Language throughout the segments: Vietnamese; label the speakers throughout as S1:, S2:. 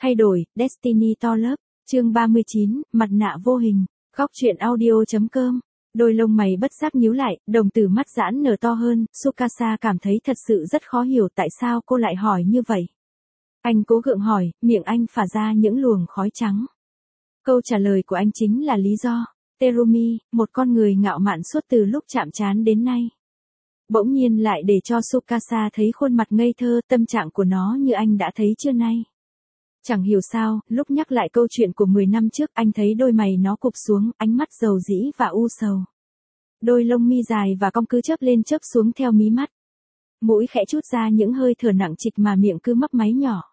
S1: Thay đổi, Destiny to lớp, chương 39, mặt nạ vô hình, góc truyện audio.com. Đôi lông mày bất giác nhíu lại, đồng tử mắt giãn nở to hơn, Tsukasa cảm thấy thật sự rất khó hiểu tại sao cô lại hỏi như vậy. Anh cố gượng hỏi, miệng anh phả ra những luồng khói trắng. Câu trả lời của anh chính là lý do. Terumi, một con người ngạo mạn suốt từ lúc chạm trán đến nay. Bỗng nhiên lại để cho Tsukasa thấy khuôn mặt ngây thơ, tâm trạng của nó như anh đã thấy trưa nay. Chẳng hiểu sao, lúc nhắc lại câu chuyện của 10 năm trước anh thấy đôi mày nó cụp xuống, ánh mắt dầu dĩ và u sầu. Đôi lông mi dài và cong cứ chớp lên chớp xuống theo mí mắt. Mũi khẽ trút ra những hơi thở nặng trịch mà miệng cứ mấp máy nhỏ.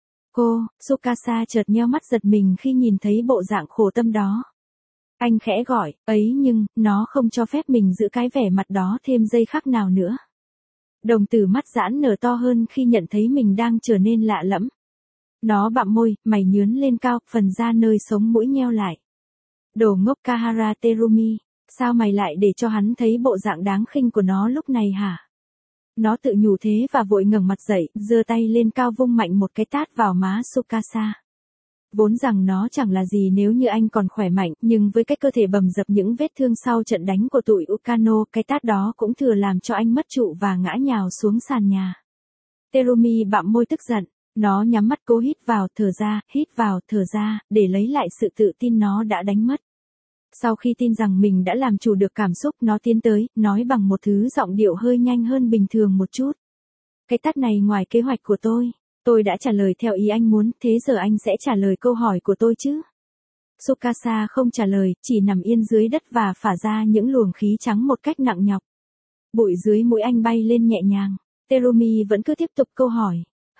S1: Tsukasa chợt nheo mắt giật mình khi nhìn thấy bộ dạng khổ tâm đó. Anh khẽ gọi, ấy nhưng, nó không cho phép mình giữ cái vẻ mặt đó thêm giây khắc nào nữa. Đồng tử mắt giãn nở to hơn khi nhận thấy mình đang trở nên lạ lẫm. Nó bặm môi, mày nhướn lên cao, phần da nơi sống mũi nheo lại. Đồ ngốc Kahara Terumi, sao mày lại để cho hắn thấy bộ dạng đáng khinh của nó lúc này hả? Nó tự nhủ thế và vội ngẩng mặt dậy, giơ tay lên cao vung mạnh một cái tát vào má Tsukasa. Vốn rằng nó chẳng là gì nếu như anh còn khỏe mạnh, nhưng với cái cơ thể bầm dập những vết thương sau trận đánh của tụi Ukano, cái tát đó cũng thừa làm cho anh mất trụ và ngã nhào xuống sàn nhà. Terumi bặm môi tức giận, nó nhắm mắt cố hít vào, thở ra, để lấy lại sự tự tin nó đã đánh mất. Sau khi tin rằng mình đã làm chủ được cảm xúc, nó tiến tới, nói bằng một thứ giọng điệu hơi nhanh hơn bình thường một chút. Cái tát này ngoài kế hoạch của tôi đã trả lời theo ý anh muốn, thế giờ anh sẽ trả lời câu hỏi của tôi chứ? Tsukasa không trả lời, chỉ nằm yên dưới đất và phả ra những luồng khí trắng một cách nặng nhọc. Bụi dưới mũi anh bay lên nhẹ nhàng. Terumi vẫn cứ tiếp tục câu hỏi.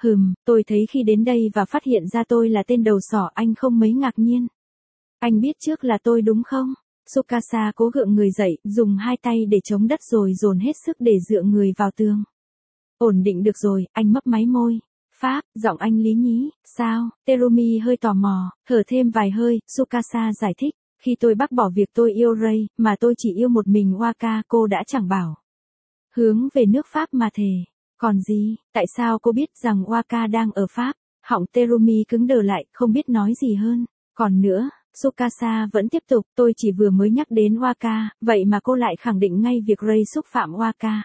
S1: Tôi thấy khi đến đây và phát hiện ra tôi là tên đầu sỏ, anh không mấy ngạc nhiên. Anh biết trước là tôi đúng không? Tsukasa cố gượng người dậy, dùng hai tay để chống đất rồi dồn hết sức để dựa người vào tường. Ổn định được rồi, anh mấp máy môi. Pháp, giọng anh lý nhí, sao? Terumi hơi tò mò, thở thêm vài hơi, Tsukasa giải thích, khi tôi bác bỏ việc tôi yêu Ray, mà tôi chỉ yêu một mình Waka, cô đã chẳng bảo. Hướng về nước Pháp mà thề. Còn gì, tại sao cô biết rằng Waka đang ở Pháp? Họng Terumi cứng đờ lại, không biết nói gì hơn. Còn nữa, Tsukasa vẫn tiếp tục, tôi chỉ vừa mới nhắc đến Waka, vậy mà cô lại khẳng định ngay việc Ray xúc phạm Waka.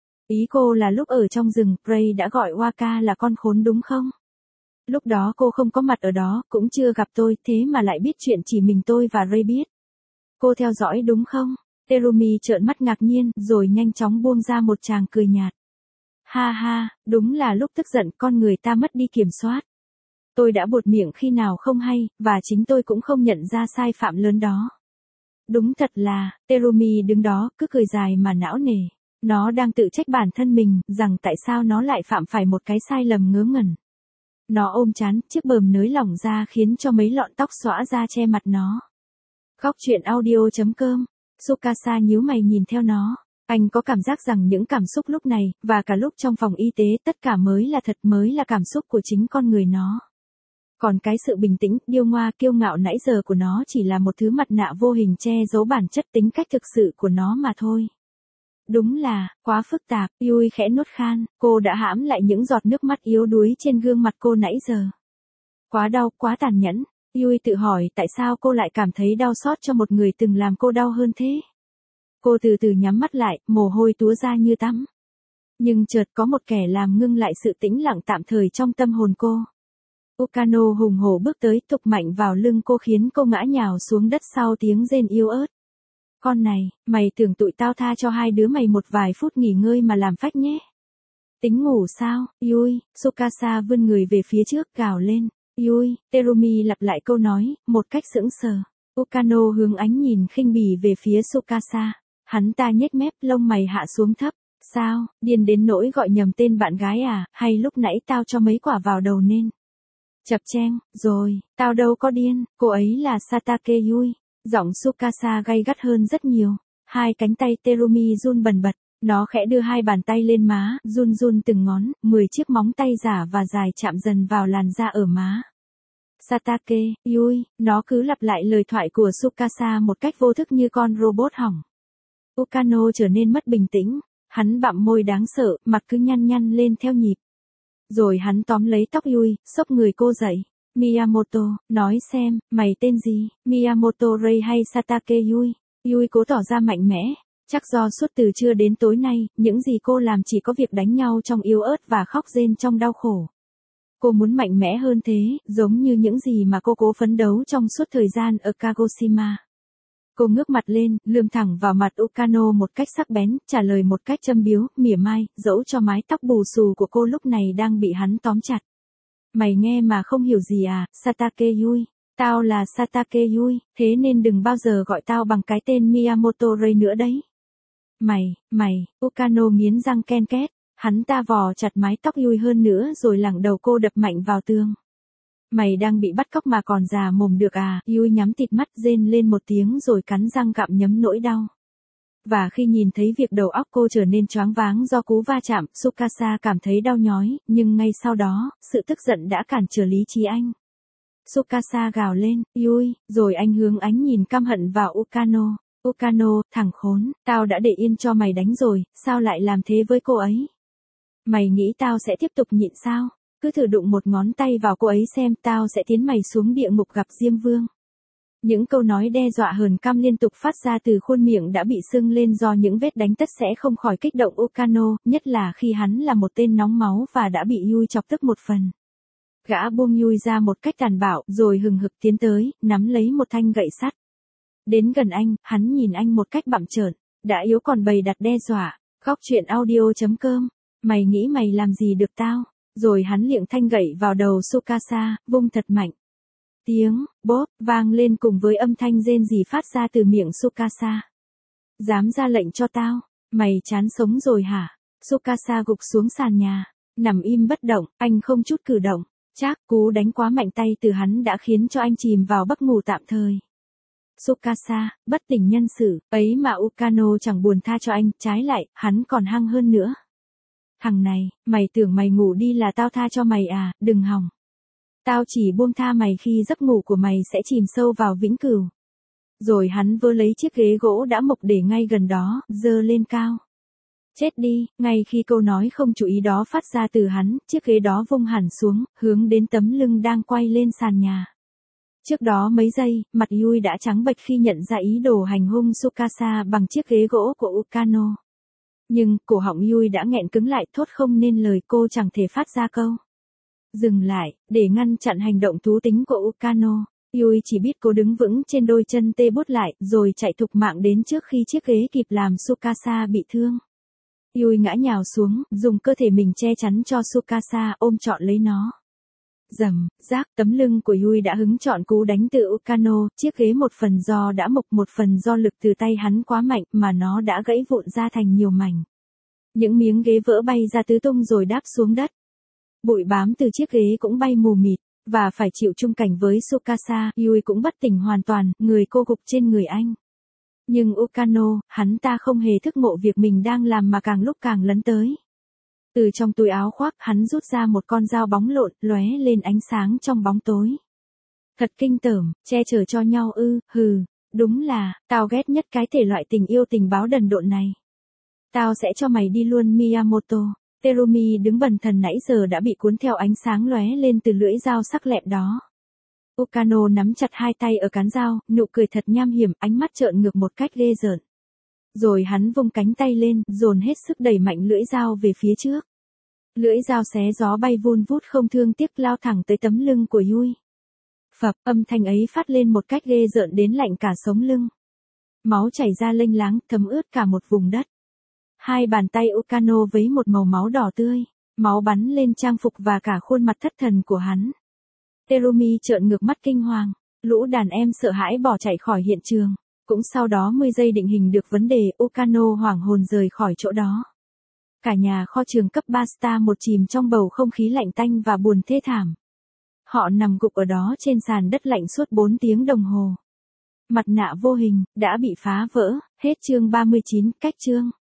S1: Ý cô là lúc ở trong rừng, Ray đã gọi Waka là con khốn đúng không? Lúc đó cô không có mặt ở đó, cũng chưa gặp tôi, thế mà lại biết chuyện chỉ mình tôi và Ray biết. Cô theo dõi đúng không? Terumi trợn mắt ngạc nhiên, rồi nhanh chóng buông ra một tràng cười nhạt. Ha ha, đúng là lúc tức giận con người ta mất đi kiểm soát. Tôi đã buột miệng khi nào không hay, và chính tôi cũng không nhận ra sai phạm lớn đó. Đúng thật là, Terumi đứng đó, cứ cười dài mà não nề. Nó đang tự trách bản thân mình, rằng tại sao nó lại phạm phải một cái sai lầm ngớ ngẩn. Nó ôm trán, chiếc bờm nới lỏng ra khiến cho mấy lọn tóc xõa ra che mặt nó. Góc truyện audio.com. Tsukasa nhíu mày nhìn theo nó. Anh có cảm giác rằng những cảm xúc lúc này, và cả lúc trong phòng y tế, tất cả mới là thật, mới là cảm xúc của chính con người nó. Còn cái sự bình tĩnh, điêu ngoa, kiêu ngạo nãy giờ của nó chỉ là một thứ mặt nạ vô hình che giấu bản chất tính cách thực sự của nó mà thôi. Đúng là, quá phức tạp, Yui khẽ nuốt khan, cô đã hãm lại những giọt nước mắt yếu đuối trên gương mặt cô nãy giờ. Quá đau, quá tàn nhẫn, Yui tự hỏi tại sao cô lại cảm thấy đau xót cho một người từng làm cô đau hơn thế. Cô từ từ nhắm mắt lại, mồ hôi túa ra như tắm. Nhưng chợt có một kẻ làm ngưng lại sự tĩnh lặng tạm thời trong tâm hồn cô. Ukano hùng hổ bước tới, tục mạnh vào lưng cô khiến cô ngã nhào xuống đất sau tiếng rên yếu ớt. Con này, mày tưởng tụi tao tha cho hai đứa mày một vài phút nghỉ ngơi mà làm phách nhé. Tính ngủ sao, Yui? Tsukasa vươn người về phía trước, gào lên. Yui, Terumi lặp lại câu nói, một cách sững sờ. Ukano hướng ánh nhìn khinh bỉ về phía Tsukasa. Hắn ta nhếch mép, lông mày hạ xuống thấp. Sao, điên đến nỗi gọi nhầm tên bạn gái à, hay lúc nãy tao cho mấy quả vào đầu nên. Chập cheng, rồi, tao đâu có điên, cô ấy là Satake Yui. Giọng Tsukasa gay gắt hơn rất nhiều. Hai cánh tay Terumi run bần bật. Nó khẽ đưa hai bàn tay lên má, run run từng ngón, 10 chiếc móng tay giả và dài chạm dần vào làn da ở má. Satake, Yui, nó cứ lặp lại lời thoại của Tsukasa một cách vô thức như con robot hỏng. Ukano trở nên mất bình tĩnh. Hắn bặm môi đáng sợ, mặt cứ nhăn nhăn lên theo nhịp. Rồi hắn tóm lấy tóc Yui, xốc người cô dậy. Miyamoto, nói xem, mày tên gì, Miyamoto Rei hay Satake Yui? Yui cố tỏ ra mạnh mẽ. Chắc do suốt từ trưa đến tối nay, những gì cô làm chỉ có việc đánh nhau trong yếu ớt và khóc rên trong đau khổ. Cô muốn mạnh mẽ hơn thế, giống như những gì mà cô cố phấn đấu trong suốt thời gian ở Kagoshima. Cô ngước mặt lên, lườm thẳng vào mặt Ukano một cách sắc bén, trả lời một cách châm biếu, mỉa mai, dẫu cho mái tóc bù xù của cô lúc này đang bị hắn tóm chặt. Mày nghe mà không hiểu gì à, Satake Yui. Tao là Satake Yui, thế nên đừng bao giờ gọi tao bằng cái tên Miyamoto Rei nữa đấy. Mày, Ukano nghiến răng ken két, hắn ta vò chặt mái tóc Yui hơn nữa rồi lẳng đầu cô đập mạnh vào tường. Mày đang bị bắt cóc mà còn già mồm được à, Yui nhắm tịt mắt rên lên một tiếng rồi cắn răng gặm nhấm nỗi đau. Và khi nhìn thấy việc đầu óc cô trở nên choáng váng do cú va chạm, Tsukasa cảm thấy đau nhói, nhưng ngay sau đó, sự tức giận đã cản trở lý trí anh. Tsukasa gào lên, Yui, rồi anh hướng ánh nhìn căm hận vào Ukano. Ukano, thằng khốn, tao đã để yên cho mày đánh rồi, sao lại làm thế với cô ấy? Mày nghĩ tao sẽ tiếp tục nhịn sao? Cứ thử đụng một ngón tay vào cô ấy xem, tao sẽ tiến mày xuống địa ngục gặp Diêm Vương. Những câu nói đe dọa hờn căm liên tục phát ra từ khuôn miệng đã bị sưng lên do những vết đánh tất sẽ không khỏi kích động Ukano, nhất là khi hắn là một tên nóng máu và đã bị Yui chọc tức một phần. Gã buông Yui ra một cách tàn bạo, rồi hừng hực tiến tới, nắm lấy một thanh gậy sắt. Đến gần anh, hắn nhìn anh một cách bặm trợn, đã yếu còn bày đặt đe dọa. Góc truyện audio.com, mày nghĩ mày làm gì được tao? Rồi hắn liệng thanh gậy vào đầu Tsukasa, vung thật mạnh. Tiếng bốp vang lên cùng với âm thanh rên rỉ phát ra từ miệng Tsukasa. Dám ra lệnh cho tao, mày chán sống rồi hả? Tsukasa gục xuống sàn nhà, nằm im bất động, anh không chút cử động. Chắc cú đánh quá mạnh tay từ hắn đã khiến cho anh chìm vào giấc ngủ tạm thời. Tsukasa, bất tỉnh nhân sự, ấy mà Ukano chẳng buồn tha cho anh, trái lại, hắn còn hăng hơn nữa. Thằng này, mày tưởng mày ngủ đi là tao tha cho mày à, đừng hòng. Tao chỉ buông tha mày khi giấc ngủ của mày sẽ chìm sâu vào vĩnh cửu. Rồi hắn vơ lấy chiếc ghế gỗ đã mộc để ngay gần đó, giơ lên cao. Chết đi, ngay khi câu nói không chú ý đó phát ra từ hắn, chiếc ghế đó vung hẳn xuống, hướng đến tấm lưng đang quay lên sàn nhà. Trước đó mấy giây, mặt Yui đã trắng bệch khi nhận ra ý đồ hành hung Tsukasa bằng chiếc ghế gỗ của Ukano. Nhưng, cổ họng Yui đã nghẹn cứng lại, thốt không nên lời, cô chẳng thể phát ra câu. Dừng lại, để ngăn chặn hành động thú tính của Ukano. Yui chỉ biết cố đứng vững trên đôi chân tê bút lại, rồi chạy thục mạng đến trước khi chiếc ghế kịp làm Tsukasa bị thương. Yui ngã nhào xuống, dùng cơ thể mình che chắn cho Tsukasa ôm trọn lấy nó. Rầm, rác, tấm lưng của Yui đã hứng trọn cú đánh từ Ukano, chiếc ghế một phần do đã mộc một phần do lực từ tay hắn quá mạnh mà nó đã gãy vụn ra thành nhiều mảnh. Những miếng ghế vỡ bay ra tứ tung rồi đáp xuống đất. Bụi bám từ chiếc ghế cũng bay mù mịt, và phải chịu chung cảnh với Tsukasa, Yui cũng bất tỉnh hoàn toàn, người cô gục trên người anh. Nhưng Ukano, hắn ta không hề thức ngộ việc mình đang làm mà càng lúc càng lấn tới. Từ trong túi áo khoác, hắn rút ra một con dao bóng lộn, lóe lên ánh sáng trong bóng tối. Thật kinh tởm, che chở cho nhau ư, hừ, đúng là, tao ghét nhất cái thể loại tình yêu tình báo đần độn này. Tao sẽ cho mày đi luôn Miyamoto. Terumi đứng bần thần nãy giờ đã bị cuốn theo ánh sáng lóe lên từ lưỡi dao sắc lẹm đó. Ukano nắm chặt hai tay ở cán dao, nụ cười thật nham hiểm, ánh mắt trợn ngược một cách ghê rợn. Rồi hắn vung cánh tay lên, dồn hết sức đẩy mạnh lưỡi dao về phía trước. Lưỡi dao xé gió bay vun vút không thương tiếc lao thẳng tới tấm lưng của Yui. Phập, âm thanh ấy phát lên một cách ghê rợn đến lạnh cả sống lưng. Máu chảy ra lênh láng, thấm ướt cả một vùng đất. Hai bàn tay Ukano với một màu máu đỏ tươi, máu bắn lên trang phục và cả khuôn mặt thất thần của hắn. Terumi trợn ngược mắt kinh hoàng, lũ đàn em sợ hãi bỏ chạy khỏi hiện trường. Cũng sau đó 10 giây định hình được vấn đề, Ukano hoảng hồn rời khỏi chỗ đó. Cả nhà kho trường cấp 3 star một chìm trong bầu không khí lạnh tanh và buồn thê thảm. Họ nằm gục ở đó trên sàn đất lạnh suốt 4 tiếng đồng hồ. Mặt nạ vô hình đã bị phá vỡ, hết chương 39, cách chương.